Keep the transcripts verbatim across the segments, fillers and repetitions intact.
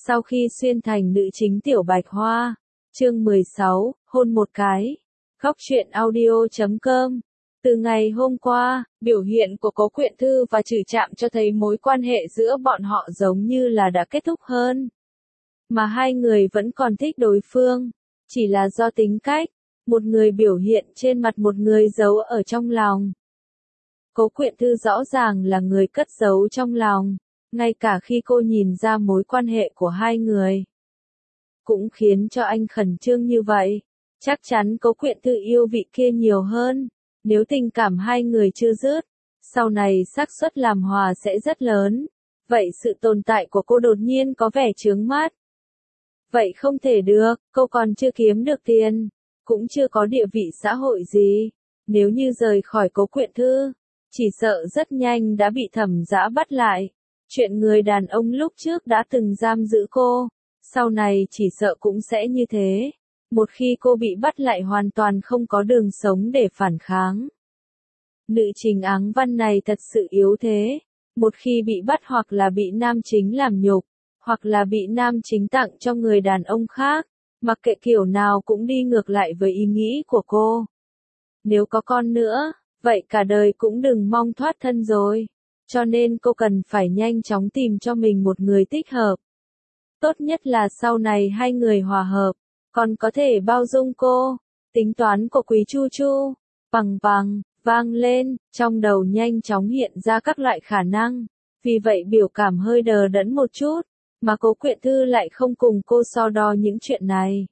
Sau khi xuyên thành nữ chính Tiểu Bạch Hoa, chương mười sáu, hôn một cái. Góc truyện audio chấm com. Từ ngày hôm qua, biểu hiện của Cố Quyện Thư và Trử Trạm cho thấy mối quan hệ giữa bọn họ giống như là đã kết thúc hơn. Mà hai người vẫn còn thích đối phương, chỉ là do tính cách, một người biểu hiện trên mặt, một người giấu ở trong lòng. Cố Quyện Thư rõ ràng là người cất giấu trong lòng, ngay cả khi cô nhìn ra mối quan hệ của hai người. Cũng khiến cho anh khẩn trương như vậy. Chắc chắn Cố Quyện Thư yêu vị kia nhiều hơn. Nếu tình cảm hai người chưa dứt, sau này xác suất làm hòa sẽ rất lớn. Vậy sự tồn tại của cô đột nhiên có vẻ chướng mắt. Vậy không thể được, cô còn chưa kiếm được tiền, cũng chưa có địa vị xã hội gì. Nếu như rời khỏi Cố Quyện Thư, chỉ sợ rất nhanh đã bị Thẩm Dã bắt lại. Chuyện người đàn ông lúc trước đã từng giam giữ cô, sau này chỉ sợ cũng sẽ như thế. Một khi cô bị bắt lại hoàn toàn không có đường sống để phản kháng. Nữ chính Áng Văn này thật sự yếu thế. Một khi bị bắt hoặc là bị nam chính làm nhục, hoặc là bị nam chính tặng cho người đàn ông khác, mặc kệ kiểu nào cũng đi ngược lại với ý nghĩ của cô. Nếu có con nữa, vậy cả đời cũng đừng mong thoát thân rồi. Cho nên cô cần phải nhanh chóng tìm cho mình một người thích hợp. Tốt nhất là sau này hai người hòa hợp, còn có thể bao dung cô. Tính toán của Quý Chu Chu, bằng bằng, vang lên, trong đầu nhanh chóng hiện ra các loại khả năng. Vì vậy biểu cảm hơi đờ đẫn một chút, mà Cố Quyện Thư lại không cùng cô so đo những chuyện này.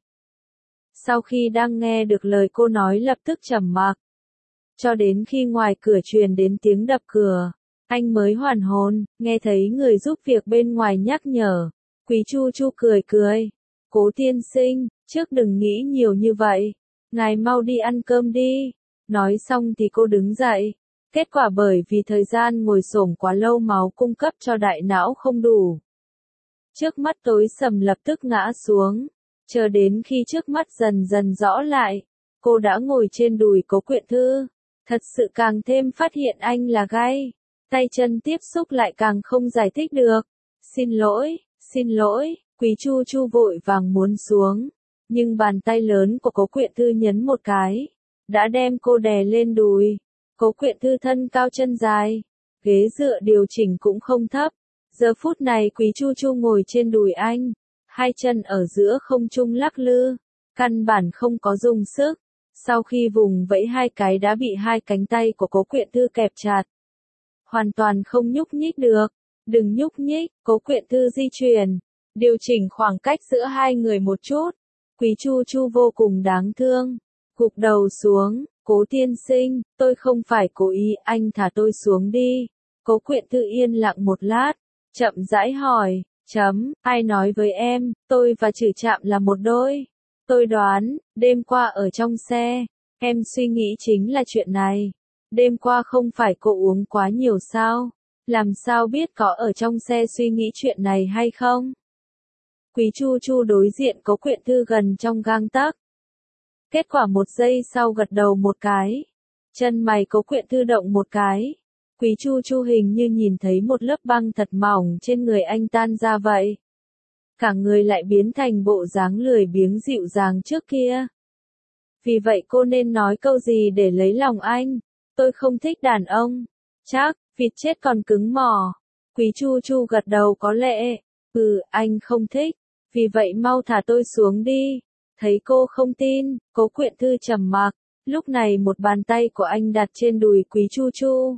Sau khi đang nghe được lời cô nói lập tức trầm mặc. Cho đến khi ngoài cửa truyền đến tiếng đập cửa, anh mới hoàn hồn, nghe thấy người giúp việc bên ngoài nhắc nhở. Quý Chu Chu cười cười. Cố tiên sinh, trước đừng nghĩ nhiều như vậy. Ngài mau đi ăn cơm đi. Nói xong thì cô đứng dậy. Kết quả bởi vì thời gian ngồi xổm quá lâu máu cung cấp cho đại não không đủ. Trước mắt tối sầm lập tức ngã xuống. Chờ đến khi trước mắt dần dần rõ lại, cô đã ngồi trên đùi Cố Quyện Thư. Thật sự càng thêm phát hiện anh là gay. Tay chân tiếp xúc lại càng không giải thích được. Xin lỗi, xin lỗi, Quý Chu Chu vội vàng muốn xuống. Nhưng bàn tay lớn của Cố Quyện Thư nhấn một cái, đã đem cô đè lên đùi. Cố Quyện Thư thân cao chân dài, ghế dựa điều chỉnh cũng không thấp. Giờ phút này Quý Chu Chu ngồi trên đùi anh, hai chân ở giữa không trung lắc lư, căn bản không có dùng sức. Sau khi vùng vẫy hai cái đã bị hai cánh tay của Cố Quyện Thư kẹp chặt. Hoàn toàn không nhúc nhích được. Đừng nhúc nhích, Cố Quyện Thư di chuyển, điều chỉnh khoảng cách giữa hai người một chút. Quý Chu Chu vô cùng đáng thương, gục đầu xuống. Cố tiên sinh, tôi không phải cố ý, anh thả tôi xuống đi. Cố Quyện Thư yên lặng một lát, chậm rãi hỏi, chấm, ai nói với em, tôi và Trử Trạm là một đôi? Tôi đoán, đêm qua ở trong xe, em suy nghĩ chính là chuyện này. Đêm qua không phải cô uống quá nhiều sao? Làm sao biết có ở trong xe suy nghĩ chuyện này hay không? Quý Chu Chu đối diện Cố Quyện Thư gần trong gang tấc. Kết quả một giây sau gật đầu một cái. Chân mày Cố Quyện Thư động một cái. Quý Chu Chu hình như nhìn thấy một lớp băng thật mỏng trên người anh tan ra vậy. Cả người lại biến thành bộ dáng lười biếng dịu dàng trước kia. Vì vậy cô nên nói câu gì để lấy lòng anh? Tôi không thích đàn ông. Chắc, vịt chết còn cứng mỏ. Quý Chu Chu gật đầu có lệ. Ừ, anh không thích. Vì vậy mau thả tôi xuống đi. Thấy cô không tin, Cố Quyện Thư trầm mặc. Lúc này một bàn tay của anh đặt trên đùi Quý Chu Chu.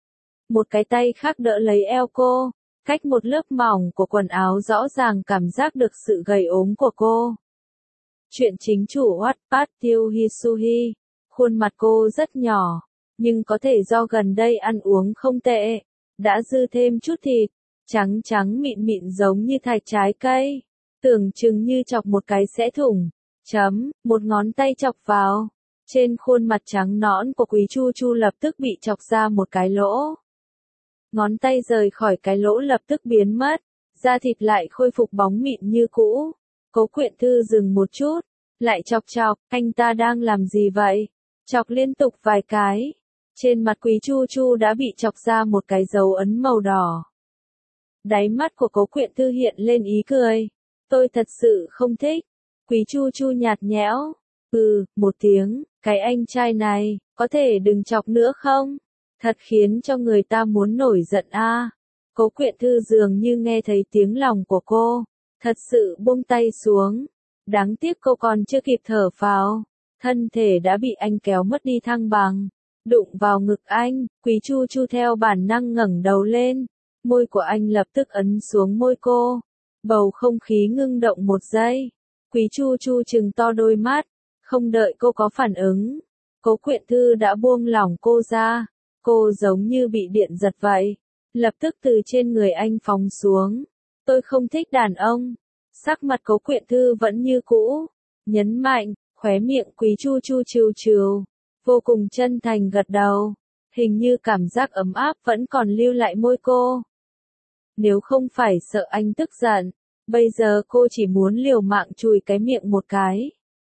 Một cái tay khác đỡ lấy eo cô. Cách một lớp mỏng của quần áo rõ ràng cảm giác được sự gầy ốm của cô. Chuyện chính chủ Wattpad Tiêu Hisuhi. Khuôn mặt cô rất nhỏ, nhưng có thể do gần đây ăn uống không tệ, đã dư thêm chút thịt, trắng trắng mịn mịn giống như thạch trái cây, tưởng chừng như chọc một cái sẽ thủng. Chấm, một ngón tay chọc vào, trên khuôn mặt trắng nõn của Quý Chu Chu lập tức bị chọc ra một cái lỗ. Ngón tay rời khỏi cái lỗ lập tức biến mất, da thịt lại khôi phục bóng mịn như cũ. Cố Quyện Thư dừng một chút, lại chọc chọc, anh ta đang làm gì vậy? Chọc liên tục vài cái. Trên mặt Quý Chu Chu đã bị chọc ra một cái dấu ấn màu đỏ. Đáy mắt của Cố Quyện Thư hiện lên ý cười. Tôi thật sự không thích. Quý Chu Chu nhạt nhẽo. Ừ, một tiếng, cái anh trai này, có thể đừng chọc nữa không? Thật khiến cho người ta muốn nổi giận a. À. Cố Quyện Thư dường như nghe thấy tiếng lòng của cô, thật sự buông tay xuống. Đáng tiếc cô còn chưa kịp thở phào, thân thể đã bị anh kéo mất đi thăng bằng, đụng vào ngực anh. Quý Chu Chu theo bản năng ngẩng đầu lên, môi của anh lập tức ấn xuống môi cô. Bầu không khí ngưng động một giây. Quý Chu Chu trừng to đôi mắt, không đợi cô có phản ứng, Cố Quyện Thư đã buông lỏng cô ra. Cô giống như bị điện giật vậy, lập tức từ trên người anh phóng xuống. Tôi không thích đàn ông. Sắc mặt Cố Quyện Thư vẫn như cũ, nhấn mạnh, khóe miệng Quý Chu Chu trêu trêu, vô cùng chân thành gật đầu. Hình như cảm giác ấm áp vẫn còn lưu lại môi cô. Nếu không phải sợ anh tức giận, bây giờ cô chỉ muốn liều mạng chùi cái miệng một cái.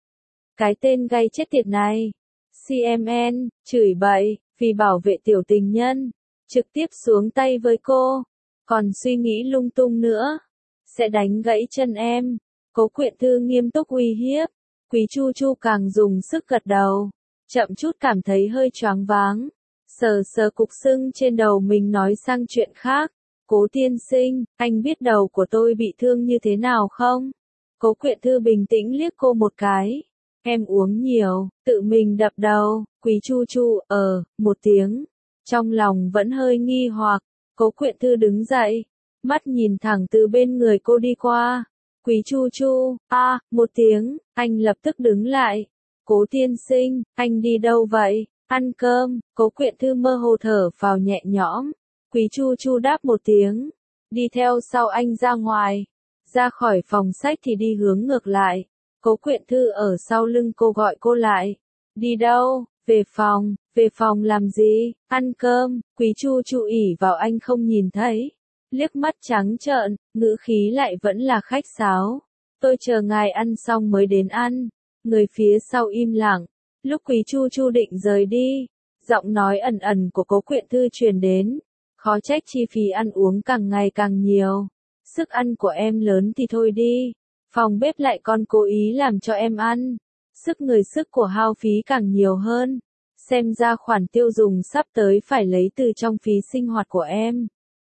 Cái tên gay chết tiệt này. xê em en, chửi bậy, vì bảo vệ tiểu tình nhân, trực tiếp xuống tay với cô. Còn suy nghĩ lung tung nữa, sẽ đánh gãy chân em. Cố Quyện Thư nghiêm túc uy hiếp. Quý Chu Chu càng dùng sức gật đầu, chậm chút cảm thấy hơi choáng váng. Sờ sờ cục sưng trên đầu mình nói sang chuyện khác. Cố tiên sinh, anh biết đầu của tôi bị thương như thế nào không? Cố Quyện Thư bình tĩnh liếc cô một cái. Em uống nhiều, tự mình đập đầu. Quý Chu Chu, ờ, một tiếng. Trong lòng vẫn hơi nghi hoặc. Cố Quyện Thư đứng dậy, mắt nhìn thẳng từ bên người cô đi qua. Quý Chu Chu, a, à, một tiếng, anh lập tức đứng lại. Cố tiên sinh, anh đi đâu vậy? Ăn cơm. Cố Quyện Thư mơ hồ thở vào nhẹ nhõm. Quý Chu Chu đáp một tiếng, đi theo sau anh ra ngoài. Ra khỏi phòng sách thì đi hướng ngược lại. Cố Quyện Thư ở sau lưng cô gọi cô lại. Đi đâu? Về phòng. Về phòng làm gì? Ăn cơm. Quý Chu Chu ỉ vào anh không nhìn thấy, liếc mắt trắng trợn, ngữ khí lại vẫn là khách sáo. Tôi chờ ngài ăn xong mới đến ăn. Người phía sau im lặng. Lúc Quý Chu Chu định rời đi, giọng nói ẩn ẩn của Cố Quyện Thư truyền đến. Khó trách chi phí ăn uống càng ngày càng nhiều. Sức ăn của em lớn thì thôi đi, phòng bếp lại còn cố ý làm cho em ăn. Sức người sức của hao phí càng nhiều hơn. Xem ra khoản tiêu dùng sắp tới phải lấy từ trong phí sinh hoạt của em.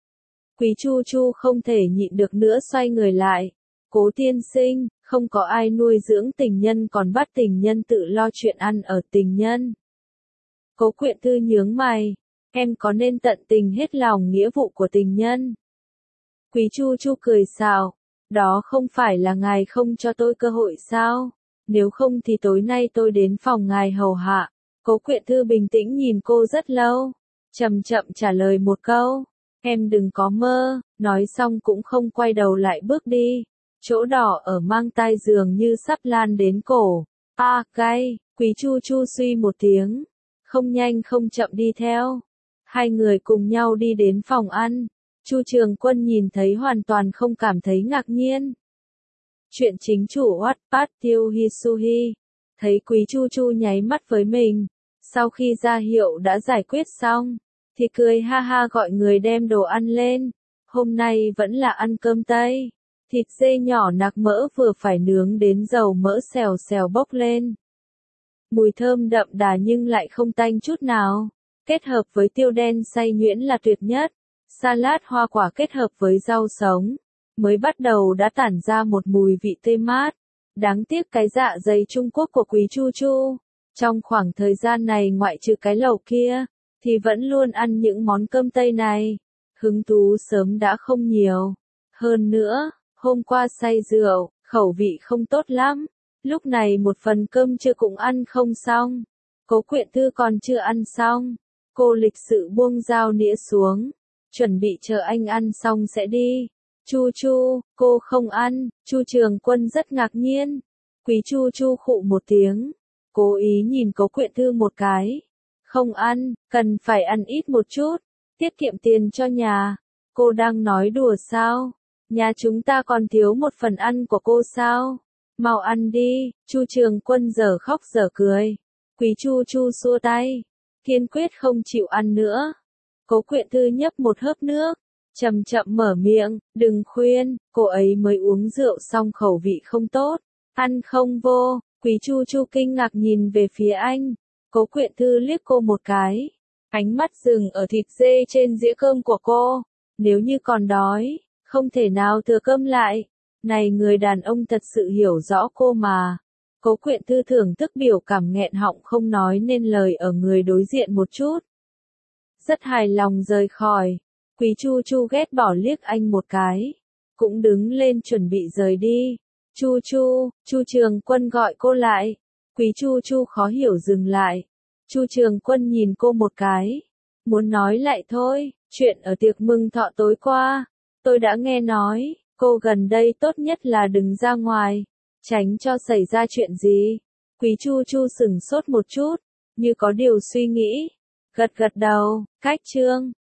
Quý Chu Chu không thể nhịn được nữa xoay người lại. Cố tiên sinh, không có ai nuôi dưỡng tình nhân còn bắt tình nhân tự lo chuyện ăn ở tình nhân. Cố Quyện Thư nhướng mày. Em có nên tận tình hết lòng nghĩa vụ của tình nhân? Quý Chu Chu cười xào. Đó không phải là ngài không cho tôi cơ hội sao? Nếu không thì tối nay tôi đến phòng ngài hầu hạ. Cố Quyện Thư bình tĩnh nhìn cô rất lâu, chậm chậm trả lời một câu. Em đừng có mơ. Nói xong cũng không quay đầu lại bước đi. Chỗ đỏ ở mang tai dường như sắp lan đến cổ. A, à, cay. Quý Chu Chu suy một tiếng, không nhanh không chậm đi theo. Hai người cùng nhau đi đến phòng ăn. Chu Trường Quân nhìn thấy hoàn toàn không cảm thấy ngạc nhiên. Chuyện chính chủ Wattpad Tiêu Hisuhi thấy Quý Chu Chu nháy mắt với mình, sau khi ra hiệu đã giải quyết xong, thì cười ha ha gọi người đem đồ ăn lên. Hôm nay vẫn là ăn cơm Tây. Thịt dê nhỏ nạc mỡ vừa phải nướng đến dầu mỡ xèo xèo bốc lên. Mùi thơm đậm đà nhưng lại không tanh chút nào. Kết hợp với tiêu đen xay nhuyễn là tuyệt nhất. Salad hoa quả kết hợp với rau sống, mới bắt đầu đã tản ra một mùi vị tươi mát. Đáng tiếc cái dạ dày Trung Quốc của Quý Chu Chu, trong khoảng thời gian này ngoại trừ cái lẩu kia, thì vẫn luôn ăn những món cơm Tây này. Hứng thú sớm đã không nhiều. Hơn nữa, hôm qua say rượu, khẩu vị không tốt lắm. Lúc này một phần cơm trưa cũng ăn không xong. Cố Quyện Thư còn chưa ăn xong. Cô lịch sự buông dao nĩa xuống, chuẩn bị chờ anh ăn xong sẽ đi. Chu Chu, cô không ăn. Chu Trường Quân rất ngạc nhiên. Quý Chu Chu khụ một tiếng, cố ý nhìn Cố Quyện Thư một cái. Không ăn, cần phải ăn ít một chút, tiết kiệm tiền cho nhà. Cô đang nói đùa sao? Nhà chúng ta còn thiếu một phần ăn của cô sao? Mau ăn đi. Chu Trường Quân giờ khóc giờ cười. Quý Chu Chu xua tay, kiên quyết không chịu ăn nữa. Cố Quyện Thư nhấp một hớp nước, chậm chậm mở miệng, đừng khuyên, cô ấy mới uống rượu xong khẩu vị không tốt, ăn không vô. Quý Chu Chu kinh ngạc nhìn về phía anh, Cố Quyện Thư liếc cô một cái, ánh mắt dừng ở thịt dê trên dĩa cơm của cô, nếu như còn đói, không thể nào thừa cơm lại, này người đàn ông thật sự hiểu rõ cô mà. Cố Quyện Thư thưởng thức biểu cảm nghẹn họng không nói nên lời ở người đối diện một chút. Rất hài lòng rời khỏi, Quý Chu Chu ghét bỏ liếc anh một cái, cũng đứng lên chuẩn bị rời đi. Chu Chu, Chu Trường Quân gọi cô lại. Quý Chu Chu khó hiểu dừng lại. Chu Trường Quân nhìn cô một cái, muốn nói lại thôi, chuyện ở tiệc mừng thọ tối qua, tôi đã nghe nói, cô gần đây tốt nhất là đừng ra ngoài, tránh cho xảy ra chuyện gì. Quý Chu Chu sửng sốt một chút, như có điều suy nghĩ, gật gật đầu, cách chương